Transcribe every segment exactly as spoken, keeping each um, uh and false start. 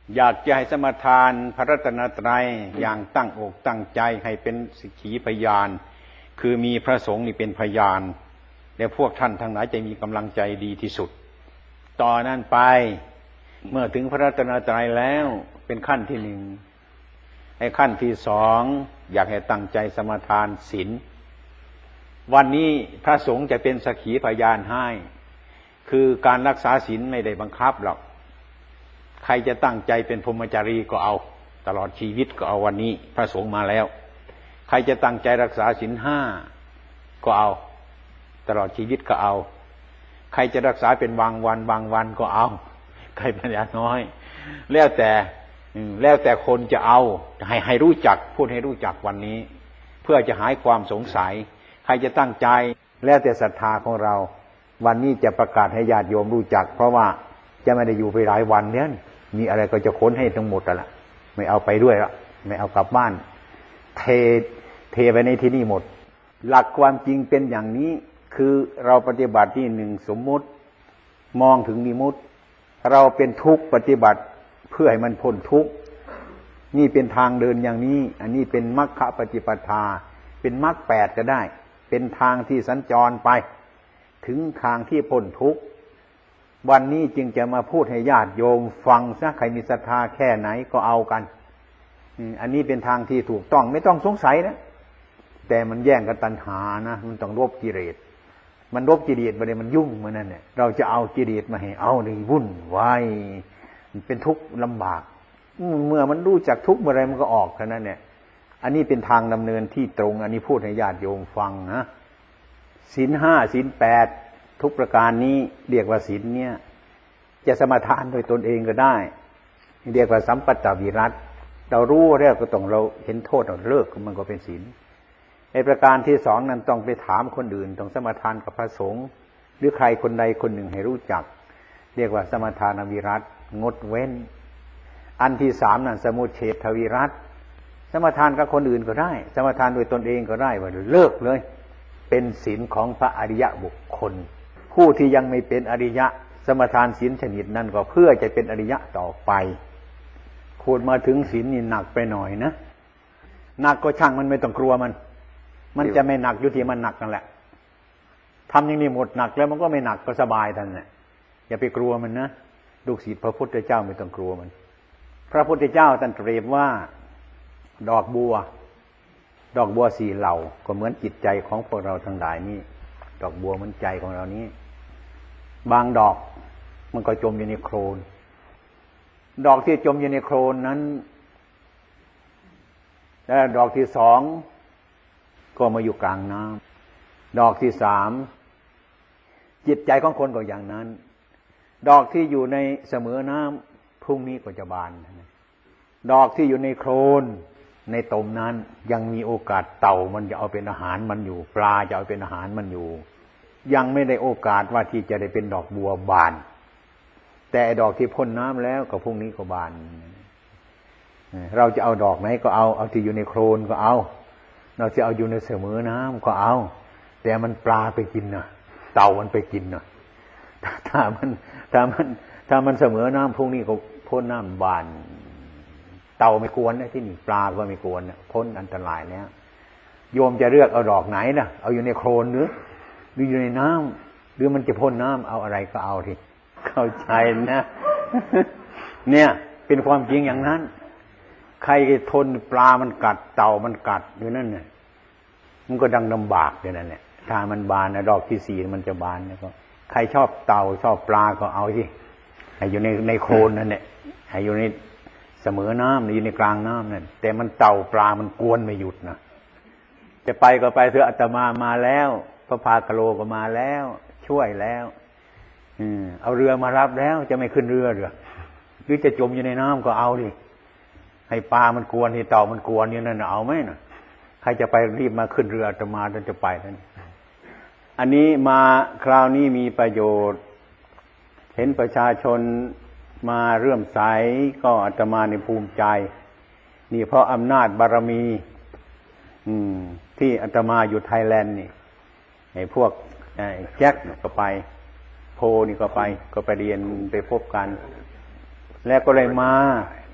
อยากจะให้สมทานพระรัตนตรัยอย่างตั้งอกตั้งใจให้เป็นสักขีพยานคือมีพระสงฆ์นี่เป็นพยานและพวกท่านทั้งหลายจะมีกำลังใจดีที่สุดต่อนั้นไปเมื่อถึงพระรัตนตรัยแล้วเป็นขั้นที่หนึ่งไอ้ขั้นที่สองอยากให้ตั้งใจสมทานศีลวันนี้พระสงฆ์จะเป็นสักขีพยานให้คือการรักษาศีลไม่ได้บังคับหรอกใครจะตั้งใจเป็นพรหมจารีก็เอาตลอดชีวิตก็เอาวันนี้พระสงฆ์มาแล้วใครจะตั้งใจรักษาศีลห้าก็เอาตลอดชีวิตก็เอาใครจะรักษาเป็นบางวันบางวันก็เอาใครปัญญาน้อยแล้วแต่แล้วแต่คนจะเอาให้ให้รู้จักพูดให้รู้จักวันนี้เพื่อจะหายความสงสัยใครจะตั้งใจแล้วแต่ศรัทธาของเราวันนี้จะประกาศให้ญาติโยมรู้จักเพราะว่าจะไม่ได้อยู่ไปหลายวันเนี่ยมีอะไรก็จะค้นให้ทั้งหมดแล้วล่ะไม่เอาไปด้วยละไม่เอากลับบ้านเทเทไปในที่นี่หมดหลักความจริงเป็นอย่างนี้คือเราปฏิบัติที่หนึ่งสมมุติมองถึงนิมุติเราเป็นทุกข์ปฏิบัติเพื่อให้มันพ้นทุกข์นี่เป็นทางเดินอย่างนี้อันนี้เป็นมรรคปฏิปทาเป็นมรรคแปดก็ได้เป็นทางที่สัญจรไปถึงทางที่พ้นทุกข์วันนี้จึงจะมาพูดให้ญาติโยมฟังซะใครมีศรัทธาแค่ไหนก็เอากันอันนี้เป็นทางที่ถูกต้องไม่ต้องสงสัยนะแต่มันแย่งกันตัณหานะมันต้องลบกิเลสมันลบกิเลสมาเลยมันยุ่งมันนั่นแหละเราจะเอากิเลสมาให้เอาในวุ่นวายมันเป็นทุกข์ลำบากเมื่อมันรู้จักทุกข์เมื่อไรมันก็ออกเท่านั้นเนี่ยอันนี้เป็นทางดำเนินที่ตรงอันนี้พูดให้ญาติโยมฟังนะศีลห้าศีลแปดทุกประการนี้เรียกว่าศีลเนี่ยจะสมาทานโดยตนเองก็ได้เรียกว่าสัมปัตตวิรัตเรารู้แล้วก็ต้องเราเห็นโทษเราเลิกมันก็เป็นศีลในประการที่สองนั้นต้องไปถามคนอื่นต้องสมาทานกับพระสงฆ์หรือใครคนใดคนหนึ่งให้รู้จักเรียกว่าสมาทานวิรัตงดเว้นอันที่สามนั้นสมุเฉทวิรัตสมาทานกับคนอื่นก็ได้สมาทานโดยตนเองก็ได้ว่าเลิกเลยเป็นศีลของพระอริยบุคคลผู้ที่ยังไม่เป็นอริยะสมาทานศีลชนิดนั้นก็เพื่อจะเป็นอริยะต่อไปพูดมาถึงศีลนี่หนักไปหน่อยนะหนักก็ช่างมันไม่ต้องกลัวมันมันจะไม่หนักอยู่ที่มันหนักนั่นแหละทำอย่างนี้หมดหนักแล้วมันก็ไม่หนักก็สบายท่านน่ะอย่าไปกลัวมันนะลูกศิษย์พระพุทธเจ้าไม่ต้องกลัวมันพระพุทธเจ้าท่านเปรียบว่าดอกบัวดอกบัวสี่เหล่าก็เหมือนจิตใจของพวกเราทั้งหลายนี่ดอกบัวมันใจของเรานี้บางดอกมันก็จมอยู่ในโคลนดอกที่จมอยู่ในโคลนนั้นแล้วดอกที่สองก็มาอยู่กลางน้ำดอกที่สามจิตใจของคนก็อย่างนั้นดอกที่อยู่ในเสมอน้ำพรุ่งนี้ก็จะบานดอกที่อยู่ในโคลนในตมนั้นยังมีโอกาสเต่ามันจะเอาเป็นอาหารมันอยู่ปลาจะเอาเป็นอาหารมันอยู่ยังไม่ได้โอกาสว่าที่จะได้เป็นดอกบัวบานแต่ดอกที่พ้นน้ำแล้วก็พรุ่งนี้ก็บานเราจะเอาดอกไหนก็เอาเอาที่อยู่ในโคลนก็เอาเราจะเอาอยู่ในเสมอน้ำก็เอาแต่มันปลาไปกินนะเต่ามันไปกินนะถ้ามันถ้ามันถ้ามันเสมอน้ำพรุ่งนี้ก็พ้นน้ำบานเต่าไม่กวนนะที่นี่ปลาก็ไม่กวนนะพ้นอันตรายแล้วโยมจะเลือกเอาดอกไหนนะเอาอยู่ในโคลนหรือหรืออยู่ในน้ำหรือมันจะพ้นน้ำเอาอะไรก็เอาทีเข้าใจนะเนี่ยเป็นความจริงอย่างนั้นใครทนปลามันกัดเต่ามันกัดอยู่นั่นเนี่ยมันก็ดังลำบากอยู่นั่นแหละถ้ามันบานนะดอกที่สี่มันจะบานแล้วก็ใครชอบเต่าชอบปลาก็เอาสิให้อยู่ในในโคลนนั่นแหละให้อยู่ในเสมอน้ำอยู่ในกลางน้ำนั่นแต่มันเต่าปลามันกวนไม่หยุดนะจะไปก็ไปเถอะอาตมามาแล้วพระพากะโลก็มาแล้วช่วยแล้วอืมเอาเรือมารับแล้วจะไม่ขึ้นเรือหรือหรือจะจมอยู่ในน้ำก็เอาดิให้ปลามันกวนให้เต่ามันกวนนี่นั่นเอาไหมน่ะใครจะไปรีบมาขึ้นเรืออาตมาท่านจะไปท่านอันนี้มาคราวนี้มีประโยชน์เห็นประชาชนมาเรื่อมใสก็อาตมาในภูมิใจนี่เพราะอำนาจบารมีอืมที่อาตมาอยู่ไทยแลนด์นี่ไอ้พวกไอ้แจ็คก็ไปโพนี่ก็ไปก็ไปเรียนไปพบกันแล้วก็เลยมา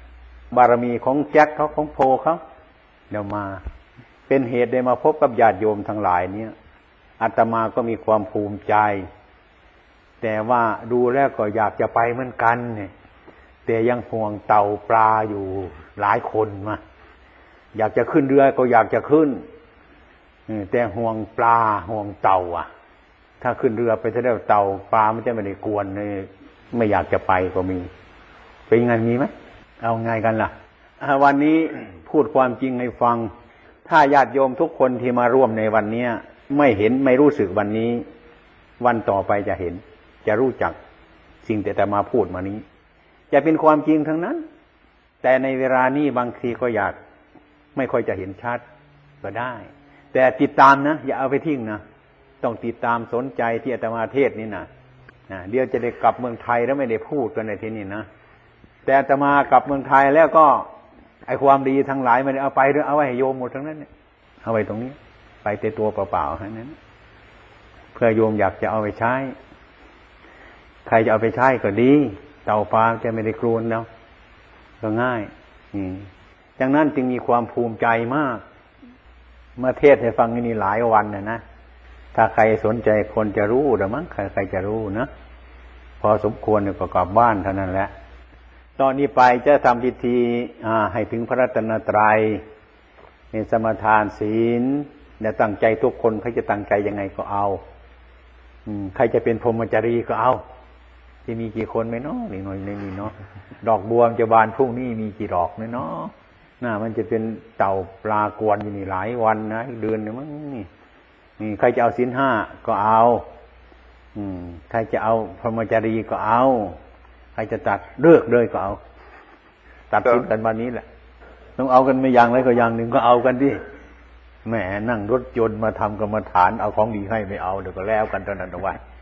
บารมีของแจ็คเขาของโพเขาเดี๋ยวมาเป็นเหตุได้มาพบกับญาติโยมทั้งหลายเนี่ยอาตมาก็มีความภูมิใจแต่ว่าดูแล้วก็อยากจะไปเหมือนกันเนี่ยแต่ยังห่วงเต่าปลาอยู่หลายคนมาอยากจะขึ้นเรือก็อยากจะขึ้นแต่ห่วงปลาห่วงเต่าอ่ะถ้าขึ้นเรือไปจะได้เต่าปลามันจะไม่ได้กวนเลยไม่อยากจะไปก็มีเป็นไงมีไหมเอาไงกันล่ะวันนี้พูดความจริงให้ฟังถ้าญาติโยมทุกคนที่มาร่วมในวันนี้ไม่เห็นไม่รู้สึกวันนี้วันต่อไปจะเห็นจะรู้จักสิ่งที่แต่มาพูดมานี้จะเป็นความจริงทั้งนั้นแต่ในเวลานี้บางทีก็อยากไม่ค่อยจะเห็นชัดก็ได้แต่ติดตามนะอย่าเอาไปทิ้งนะต้องติดตามสนใจที่อาตมาเทศนี่นะนะเดี๋ยวจะได้กลับเมืองไทยแล้วไม่ได้พูดกันในที่นี้นะแต่อาตมากลับเมืองไทยแล้วก็ไอ้ความดีทั้งหลายมันเอาไปหรือเอาไว้ให้โยมหมดทั้งนั้นเนี่ยเอาไว้ตรงนี้ไปแต่ตัวเปล่าๆทั้งนั้นเพื่อโยมอยากจะเอาไปใช้ใครจะเอาไปใช้ก็ดีเต่าปลาจะไม่ได้กลัวแล้วก็ง่ายอืมดังนั้นจึงมีความภูมิใจมากเมื่อเทศให้ฟังนี่หลายวันนะนะถ้าใครสนใจคนจะรู้หรือมั้งใครใครจะรู้นะพอสมควรก็กลับบ้านเท่านั้นแหละตอนนี้ไปจะทำพิธีให้ถึงพระรัตนตรัยในสมทานศีลและตั้งใจทุกคนใครจะตั้งใจยังไงก็เอาใครจะเป็นพรหมจารีก็เอาจะมีกี่คนไหมเนาะนี่หน่อยนี่เนาะดอกบัวจะบานพรุ่งนี้มีกี่ดอกเนาะน่ามันจะเป็นเต่าปลากวนอยู่นี่หลายวันนะเดือนนึงมั้งนี่นี่ใครจะเอาศีลห้าก็เอาอืมใครจะเอาพรหมจารีก็เอาใครจะตัดเลิกเลยก็เอาตัดสินกันวันนี้แหละต้องเอากันไม่อย่างไรก็อย่างหนึ่งก็เอากันดิแหมนั่งรถยนต์มาทำกรรมฐานเอาของดีให้ไม่เอาเดี๋ยวก็แล้วกันตอนนั้นเอาไว้